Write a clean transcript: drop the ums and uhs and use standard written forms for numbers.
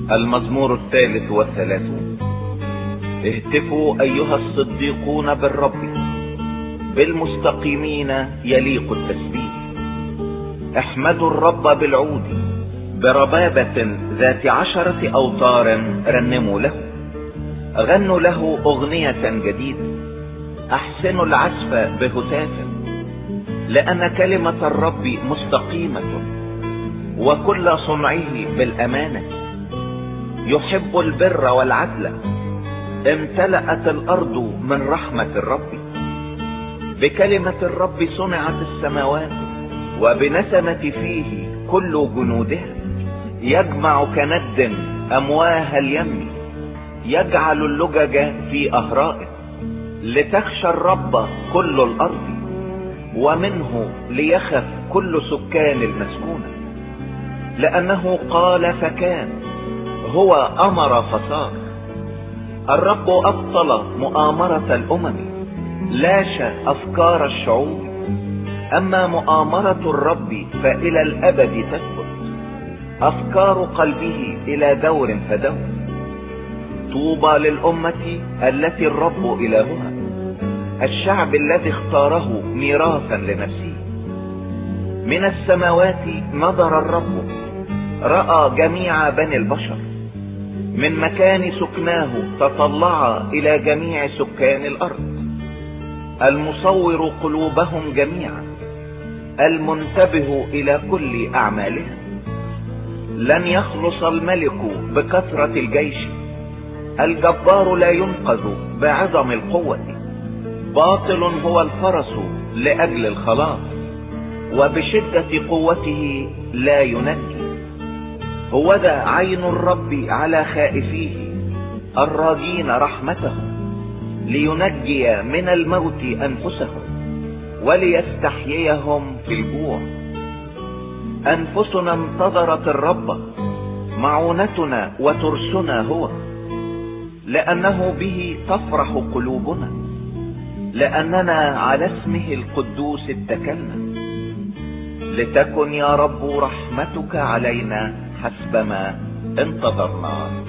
المزمور 33. اهتفوا ايها الصديقون بالرب، بالمستقيمين يليق التسبيح. احمدوا الرب بالعود، بربابة ذات 10 أوتار رنموا له. غنوا له أغنية جديدة، احسنوا العزف بهتاف، لأن كلمة الرب مستقيمة وكل صنعه بالأمانة. يحب البر والعدل، امتلأت الأرض من رحمة الرب. بكلمة الرب صنعت السماوات، وبنسمة فيه كل جنودها. يجمع كند أمواه اليم، يجعل اللجج في أهرائه. لتخشى الرب كل الأرض، ومنه ليخف كل سكان المسكونة. لأنه قال فكان، هو أمر فصار. الرب أبطل مؤامرة الأمم، لاش أفكار الشعوب. أما مؤامرة الرب فإلى الأبد تثبت، أفكار قلبه إلى دور فدور. طوبى للأمة التي الرب إلهها، الشعب الذي اختاره ميراثا لنفسه. من السماوات نظر الرب، رأى جميع بني البشر. من مكان سكناه تطلع إلى جميع سكان الأرض. المصور قلوبهم جميعا، المنتبه إلى كل أعمالهم. لن يخلص الملك بكثرة الجيش، الجبار لا ينقذ بعظم القوة. باطل هو الفرس لأجل الخلاص، وبشدة قوته لا ينجي. هوذا عين الرب على خائفيه، الراجين رحمته، لينجي من الموت أنفسهم، وليستحييهم في الجوع. أنفسنا انتظرت الرب، معونتنا وترسنا هو. لأنه به تفرح قلوبنا، لأننا على اسمه القدوس اتكلنا. لتكن يا رب رحمتك علينا حسبما انتظرنا.